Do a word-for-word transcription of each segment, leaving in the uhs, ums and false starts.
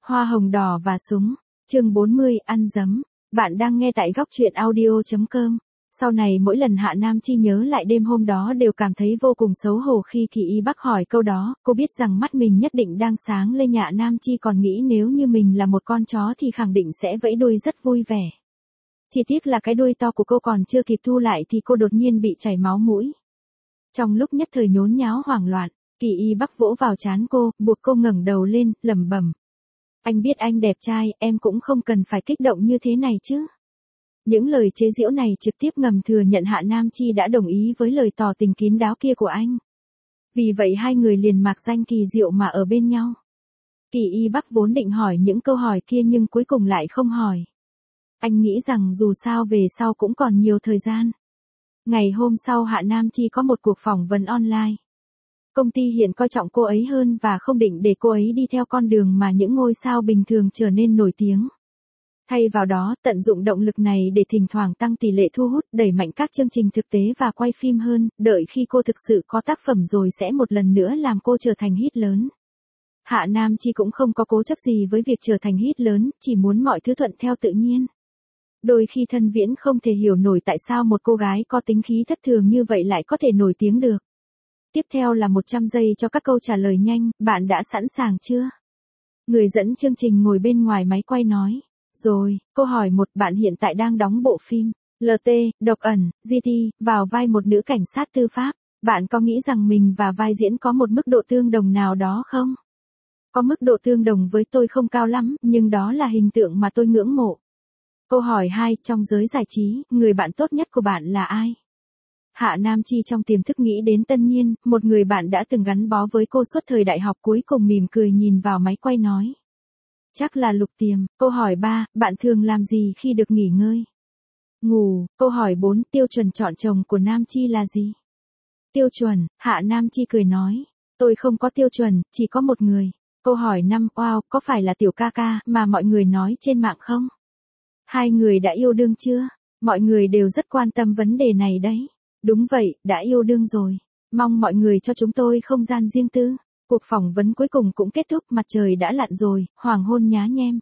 Hoa hồng đỏ và súng, chương bốn mươi, ăn dấm. Bạn đang nghe tại góc truyện audio chấm com. Sau này mỗi lần Hạ Nam Chi nhớ lại đêm hôm đó đều cảm thấy vô cùng xấu hổ khi Kỳ Y Bắc hỏi câu đó, cô biết rằng mắt mình nhất định đang sáng lên. Hạ Nam Chi còn nghĩ nếu như mình là một con chó thì khẳng định sẽ vẫy đuôi rất vui vẻ. Chỉ tiếc là cái đuôi to của cô còn chưa kịp thu lại thì cô đột nhiên bị chảy máu mũi. Trong lúc nhất thời nhốn nháo hoảng loạn, Kỳ Y Bắc vỗ vào trán cô, buộc cô ngẩng đầu lên, lẩm bẩm. Anh biết anh đẹp trai, em cũng không cần phải kích động như thế này chứ. Những lời chế giễu này trực tiếp ngầm thừa nhận Hạ Nam Chi đã đồng ý với lời tỏ tình kín đáo kia của anh. Vì vậy hai người liền mạc danh kỳ diệu mà ở bên nhau. Kỳ Y Bắc vốn định hỏi những câu hỏi kia nhưng cuối cùng lại không hỏi. Anh nghĩ rằng dù sao về sau cũng còn nhiều thời gian. Ngày hôm sau Hạ Nam Chi có một cuộc phỏng vấn online. Công ty hiện coi trọng cô ấy hơn và không định để cô ấy đi theo con đường mà những ngôi sao bình thường trở nên nổi tiếng. Thay vào đó, tận dụng động lực này để thỉnh thoảng tăng tỷ lệ thu hút, đẩy mạnh các chương trình thực tế và quay phim hơn, đợi khi cô thực sự có tác phẩm rồi sẽ một lần nữa làm cô trở thành hit lớn. Hạ Nam Chi cũng không có cố chấp gì với việc trở thành hit lớn, chỉ muốn mọi thứ thuận theo tự nhiên. Đôi khi Thân Viễn không thể hiểu nổi tại sao một cô gái có tính khí thất thường như vậy lại có thể nổi tiếng được. Tiếp theo là một trăm giây cho các câu trả lời nhanh, bạn đã sẵn sàng chưa? Người dẫn chương trình ngồi bên ngoài máy quay nói. Rồi, câu hỏi một, bạn hiện tại đang đóng bộ phim lờ tê, Độc ẩn, giê tê, vào vai một nữ cảnh sát tư pháp. Bạn có nghĩ rằng mình và vai diễn có một mức độ tương đồng nào đó không? Có mức độ tương đồng với tôi không cao lắm, nhưng đó là hình tượng mà tôi ngưỡng mộ. Câu hỏi hai, trong giới giải trí, người bạn tốt nhất của bạn là ai? Hạ Nam Chi trong tiềm thức nghĩ đến Tân Nhiên, một người bạn đã từng gắn bó với cô suốt thời đại học, cuối cùng mỉm cười nhìn vào máy quay nói. Chắc là Lục Tiềm. Câu hỏi ba, bạn thường làm gì khi được nghỉ ngơi? Ngủ. Câu hỏi bốn, tiêu chuẩn chọn chồng của Nam Chi là gì? Tiêu chuẩn, Hạ Nam Chi cười nói. Tôi không có tiêu chuẩn, chỉ có một người. Câu hỏi năm, wow, có phải là Tiểu ca ca mà mọi người nói trên mạng không? Hai người đã yêu đương chưa? Mọi người đều rất quan tâm vấn đề này đấy. Đúng vậy, đã yêu đương rồi. Mong mọi người cho chúng tôi không gian riêng tư. Cuộc phỏng vấn cuối cùng cũng kết thúc, mặt trời đã lặn rồi, hoàng hôn nhá nhem.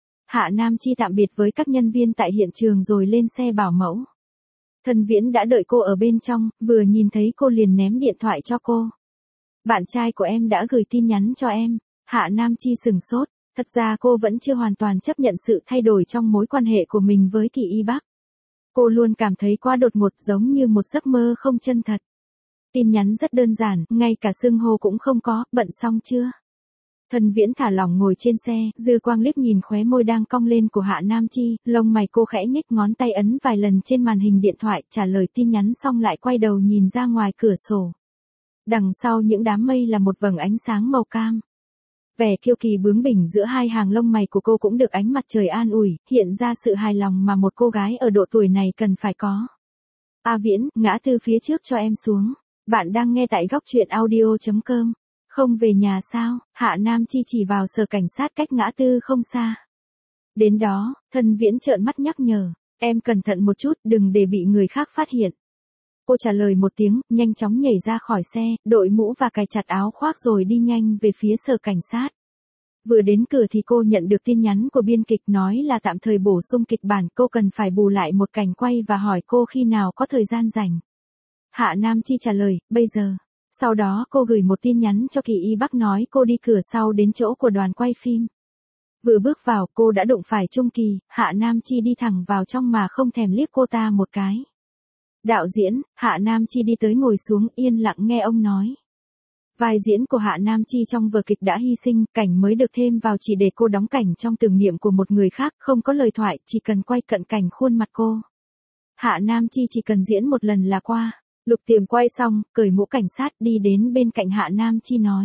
Hạ Nam Chi tạm biệt với các nhân viên tại hiện trường rồi lên xe bảo mẫu. Thân Viễn đã đợi cô ở bên trong, vừa nhìn thấy cô liền ném điện thoại cho cô. Bạn trai của em đã gửi tin nhắn cho em. Hạ Nam Chi sừng sốt, thật ra cô vẫn chưa hoàn toàn chấp nhận sự thay đổi trong mối quan hệ của mình với Kỳ Y Bắc. Cô luôn cảm thấy quá đột ngột, giống như một giấc mơ không chân thật. Tin nhắn rất đơn giản, ngay cả xưng hô cũng không có, bận xong chưa? Thân Viễn thả lỏng ngồi trên xe, dư quang liếc nhìn khóe môi đang cong lên của Hạ Nam Chi, lông mày cô khẽ nhếch, ngón tay ấn vài lần trên màn hình điện thoại, trả lời tin nhắn xong lại quay đầu nhìn ra ngoài cửa sổ. Đằng sau những đám mây là một vầng ánh sáng màu cam. Vẻ kiêu kỳ bướng bỉnh giữa hai hàng lông mày của cô cũng được ánh mặt trời an ủi, hiện ra sự hài lòng mà một cô gái ở độ tuổi này cần phải có. A Viễn, ngã tư phía trước cho em xuống. Bạn đang nghe tại góc truyện audio chấm com. Không về nhà sao? Hạ Nam Chi chỉ vào sở cảnh sát cách ngã tư không xa. Đến đó, Thân Viễn trợn mắt nhắc nhở. Em cẩn thận một chút, đừng để bị người khác phát hiện. Cô trả lời một tiếng, nhanh chóng nhảy ra khỏi xe, đội mũ và cài chặt áo khoác rồi đi nhanh về phía sở cảnh sát. Vừa đến cửa thì cô nhận được tin nhắn của biên kịch nói là tạm thời bổ sung kịch bản, cô cần phải bù lại một cảnh quay và hỏi cô khi nào có thời gian rảnh. Hạ Nam Chi trả lời, bây giờ. Sau đó cô gửi một tin nhắn cho Kỳ Y Bắc nói cô đi cửa sau đến chỗ của đoàn quay phim. Vừa bước vào cô đã đụng phải Trung Kỳ, Hạ Nam Chi đi thẳng vào trong mà không thèm liếc cô ta một cái. Đạo diễn, Hạ Nam Chi đi tới ngồi xuống yên lặng nghe ông nói. Vai diễn của Hạ Nam Chi trong vở kịch đã hy sinh, cảnh mới được thêm vào chỉ để cô đóng cảnh trong tưởng niệm của một người khác, không có lời thoại, chỉ cần quay cận cảnh khuôn mặt cô. Hạ Nam Chi chỉ cần diễn một lần là qua. Lục Tiềm quay xong, cởi mũ cảnh sát đi đến bên cạnh Hạ Nam Chi nói.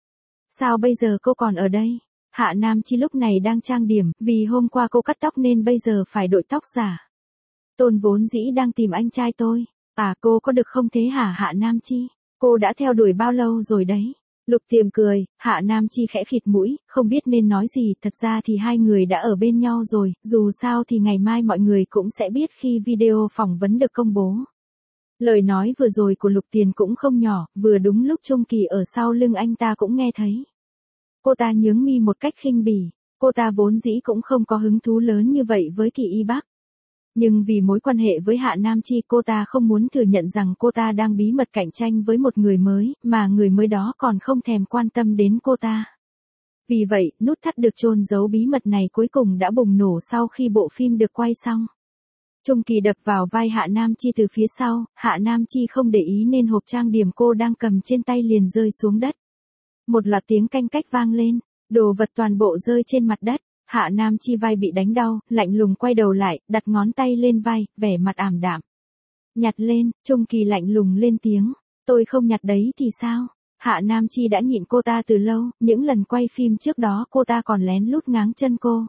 Sao bây giờ cô còn ở đây? Hạ Nam Chi lúc này đang trang điểm, vì hôm qua cô cắt tóc nên bây giờ phải đội tóc giả. Tôn vốn dĩ đang tìm anh trai tôi. À, cô có được không thế hả Hạ Nam Chi? Cô đã theo đuổi bao lâu rồi đấy? Lục Tiềm cười, Hạ Nam Chi khẽ khịt mũi, không biết nên nói gì, thật ra thì hai người đã ở bên nhau rồi, dù sao thì ngày mai mọi người cũng sẽ biết khi video phỏng vấn được công bố. Lời nói vừa rồi của Lục Tiền cũng không nhỏ, vừa đúng lúc Trung Kỳ ở sau lưng anh ta cũng nghe thấy. Cô ta nhướng mi một cách khinh bỉ. Cô ta vốn dĩ cũng không có hứng thú lớn như vậy với Kỳ Y Bắc. Nhưng vì mối quan hệ với Hạ Nam Chi, cô ta không muốn thừa nhận rằng cô ta đang bí mật cạnh tranh với một người mới, mà người mới đó còn không thèm quan tâm đến cô ta. Vì vậy, nút thắt được chôn giấu bí mật này cuối cùng đã bùng nổ sau khi bộ phim được quay xong. Trung Kỳ đập vào vai Hạ Nam Chi từ phía sau, Hạ Nam Chi không để ý nên hộp trang điểm cô đang cầm trên tay liền rơi xuống đất. Một loạt tiếng canh cách vang lên, đồ vật toàn bộ rơi trên mặt đất. Hạ Nam Chi vai bị đánh đau, lạnh lùng quay đầu lại, đặt ngón tay lên vai, vẻ mặt ảm đạm. Nhặt lên, Trung Kỳ lạnh lùng lên tiếng. Tôi không nhặt đấy thì sao? Hạ Nam Chi đã nhịn cô ta từ lâu, những lần quay phim trước đó cô ta còn lén lút ngáng chân cô.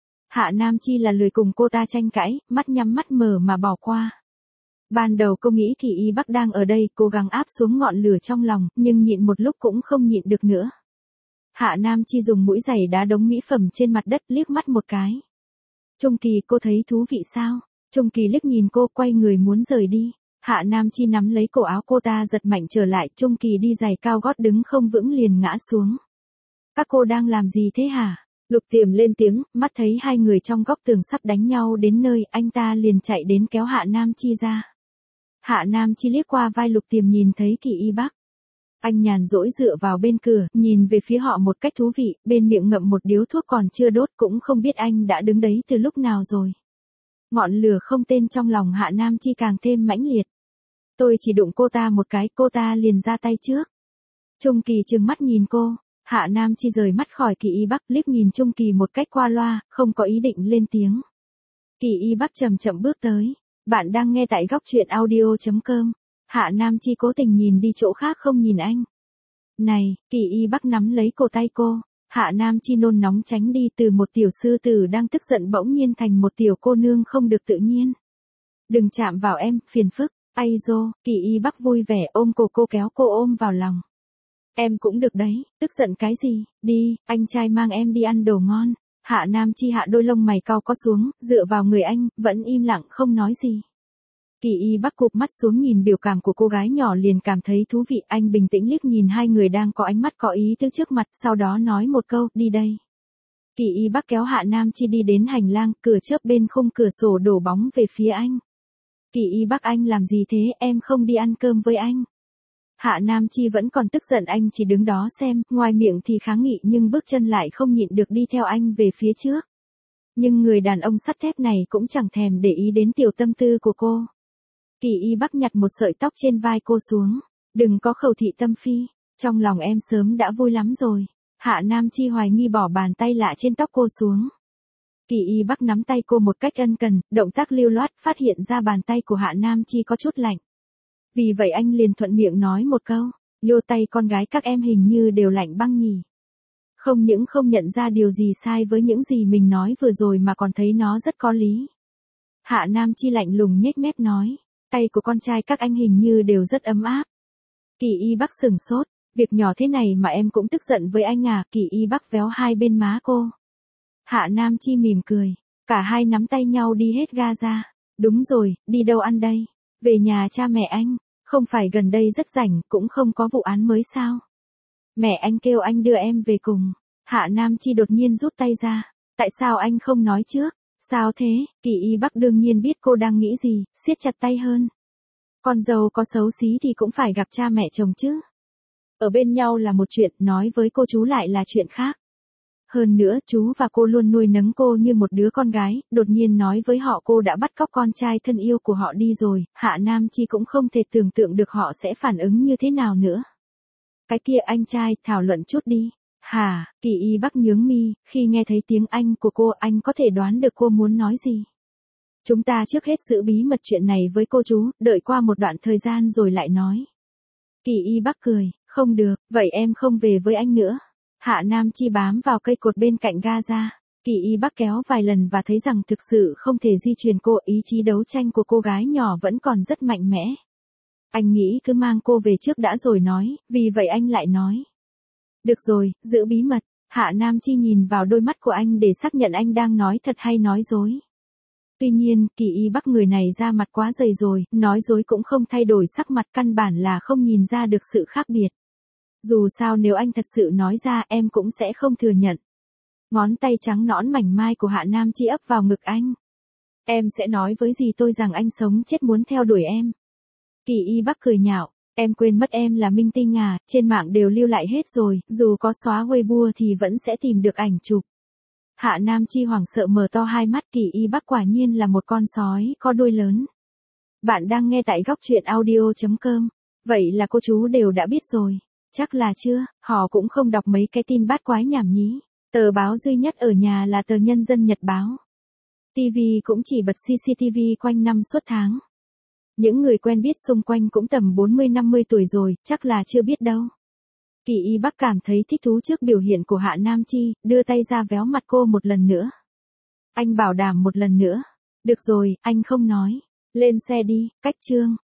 Hạ Nam Chi là lười cùng cô ta tranh cãi, mắt nhắm mắt mở mà bỏ qua. Ban đầu cô nghĩ Kỳ Y Bắc đang ở đây, cố gắng áp xuống ngọn lửa trong lòng, nhưng nhịn một lúc cũng không nhịn được nữa. Hạ Nam Chi dùng mũi giày đá đống mỹ phẩm trên mặt đất, liếc mắt một cái. Trung Kỳ, cô thấy thú vị sao? Trung Kỳ liếc nhìn cô, quay người muốn rời đi. Hạ Nam Chi nắm lấy cổ áo cô ta giật mạnh trở lại, Trung Kỳ đi giày cao gót đứng không vững liền ngã xuống. Các cô đang làm gì thế hả? Lục Tiềm lên tiếng, mắt thấy hai người trong góc tường sắp đánh nhau đến nơi, anh ta liền chạy đến kéo Hạ Nam Chi ra. Hạ Nam Chi liếc qua vai Lục Tiềm nhìn thấy Kỳ Y Bắc. Anh nhàn rỗi dựa vào bên cửa, nhìn về phía họ một cách thú vị, bên miệng ngậm một điếu thuốc còn chưa đốt, cũng không biết anh đã đứng đấy từ lúc nào rồi. Ngọn lửa không tên trong lòng Hạ Nam Chi càng thêm mãnh liệt. Tôi chỉ đụng cô ta một cái, cô ta liền ra tay trước. Trung Kỳ trừng mắt nhìn cô, Hạ Nam Chi rời mắt khỏi Kỳ Y Bắc, liếc nhìn Trung Kỳ một cách qua loa, không có ý định lên tiếng. Kỳ Y Bắc chậm chậm bước tới. Bạn đang nghe tại góc truyện audio chấm com. Hạ Nam Chi cố tình nhìn đi chỗ khác không nhìn anh. Này, Kỳ Y Bắc nắm lấy cổ tay cô. Hạ Nam Chi nôn nóng tránh đi, từ một tiểu sư tử đang tức giận bỗng nhiên thành một tiểu cô nương không được tự nhiên. Đừng chạm vào em, phiền phức. Ai dô, Kỳ Y Bắc vui vẻ ôm cổ cô, kéo cô ôm vào lòng. Em cũng được đấy, tức giận cái gì, đi, anh trai mang em đi ăn đồ ngon. Hạ Nam Chi hạ đôi lông mày cau có xuống, dựa vào người anh, vẫn im lặng không nói gì. Kỳ Y Bắc cụp mắt xuống nhìn biểu cảm của cô gái nhỏ liền cảm thấy thú vị, anh bình tĩnh liếc nhìn hai người đang có ánh mắt có ý tứ trước mặt, sau đó nói một câu, đi đây. Kỳ Y Bắc kéo Hạ Nam Chi đi đến hành lang, cửa chớp bên khung cửa sổ đổ bóng về phía anh. Kỳ Y Bắc, anh làm gì thế, em không đi ăn cơm với anh. Hạ Nam Chi vẫn còn tức giận, anh chỉ đứng đó xem, ngoài miệng thì kháng nghị nhưng bước chân lại không nhịn được đi theo anh về phía trước. Nhưng người đàn ông sắt thép này cũng chẳng thèm để ý đến tiểu tâm tư của cô. Kỳ Y Bắc nhặt một sợi tóc trên vai cô xuống. Đừng có khẩu thị tâm phi, trong lòng em sớm đã vui lắm rồi. Hạ Nam Chi hoài nghi bỏ bàn tay lạ trên tóc cô xuống. Kỳ Y Bắc nắm tay cô một cách ân cần, động tác lưu loát, phát hiện ra bàn tay của Hạ Nam Chi có chút lạnh. Vì vậy anh liền thuận miệng nói một câu, nhô tay con gái các em hình như đều lạnh băng nhỉ. Không những không nhận ra điều gì sai với những gì mình nói vừa rồi mà còn thấy nó rất có lý. Hạ Nam Chi lạnh lùng nhếch mép nói, tay của con trai các anh hình như đều rất ấm áp. Kỳ Y Bắc sừng sốt, việc nhỏ thế này mà em cũng tức giận với anh à? Kỳ Y Bắc véo hai bên má cô. Hạ Nam Chi mỉm cười, cả hai nắm tay nhau đi hết ga ra. Đúng rồi, đi đâu ăn đây? Về nhà cha mẹ anh, không phải gần đây rất rảnh, cũng không có vụ án mới sao? Mẹ anh kêu anh đưa em về cùng. Hạ Nam Chi đột nhiên rút tay ra. Tại sao anh không nói trước? Sao thế? Kỳ Y Bắc đương nhiên biết cô đang nghĩ gì, siết chặt tay hơn. Con dâu có xấu xí thì cũng phải gặp cha mẹ chồng chứ. Ở bên nhau là một chuyện, nói với cô chú lại là chuyện khác. Hơn nữa, chú và cô luôn nuôi nấng cô như một đứa con gái, đột nhiên nói với họ cô đã bắt cóc con trai thân yêu của họ đi rồi, Hạ Nam Chi cũng không thể tưởng tượng được họ sẽ phản ứng như thế nào nữa. Cái kia anh trai, thảo luận chút đi. Hả? Kỳ Y Bắc nhướng mi, khi nghe thấy tiếng Anh của cô, anh có thể đoán được cô muốn nói gì. Chúng ta trước hết giữ bí mật chuyện này với cô chú, đợi qua một đoạn thời gian rồi lại nói. Kỳ Y Bắc cười, không được, vậy em không về với anh nữa. Hạ Nam Chi bám vào cây cột bên cạnh ga ra. Kỳ Y Bắc kéo vài lần và thấy rằng thực sự không thể di chuyển cô, ý chí đấu tranh của cô gái nhỏ vẫn còn rất mạnh mẽ. Anh nghĩ cứ mang cô về trước đã rồi nói, vì vậy anh lại nói. Được rồi, giữ bí mật. Hạ Nam Chi nhìn vào đôi mắt của anh để xác nhận anh đang nói thật hay nói dối. Tuy nhiên, Kỳ Y Bắc người này ra mặt quá dày rồi, nói dối cũng không thay đổi sắc mặt, căn bản là không nhìn ra được sự khác biệt. Dù sao nếu anh thật sự nói ra em cũng sẽ không thừa nhận. Ngón tay trắng nõn mảnh mai của Hạ Nam Chi ấp vào ngực anh. Em sẽ nói với dì tôi rằng anh sống chết muốn theo đuổi em. Kỳ Y Bắc cười nhạo, em quên mất em là minh tinh à, trên mạng đều lưu lại hết rồi, dù có xóa Weibo thì vẫn sẽ tìm được ảnh chụp. Hạ Nam Chi hoảng sợ mở to hai mắt, Kỳ Y Bắc quả nhiên là một con sói có đuôi lớn. Bạn đang nghe tại góc truyện audio chấm com. Vậy là cô chú đều đã biết rồi. Chắc là chưa, họ cũng không đọc mấy cái tin bát quái nhảm nhí. Tờ báo duy nhất ở nhà là tờ Nhân dân Nhật báo. ti vi cũng chỉ bật xê xê tê vê quanh năm suốt tháng. Những người quen biết xung quanh cũng tầm bốn mươi năm mươi tuổi rồi, chắc là chưa biết đâu. Kỳ Y Bắc cảm thấy thích thú trước biểu hiện của Hạ Nam Chi, đưa tay ra véo mặt cô một lần nữa. Anh bảo đảm một lần nữa. Được rồi, anh không nói. Lên xe đi, cách chương.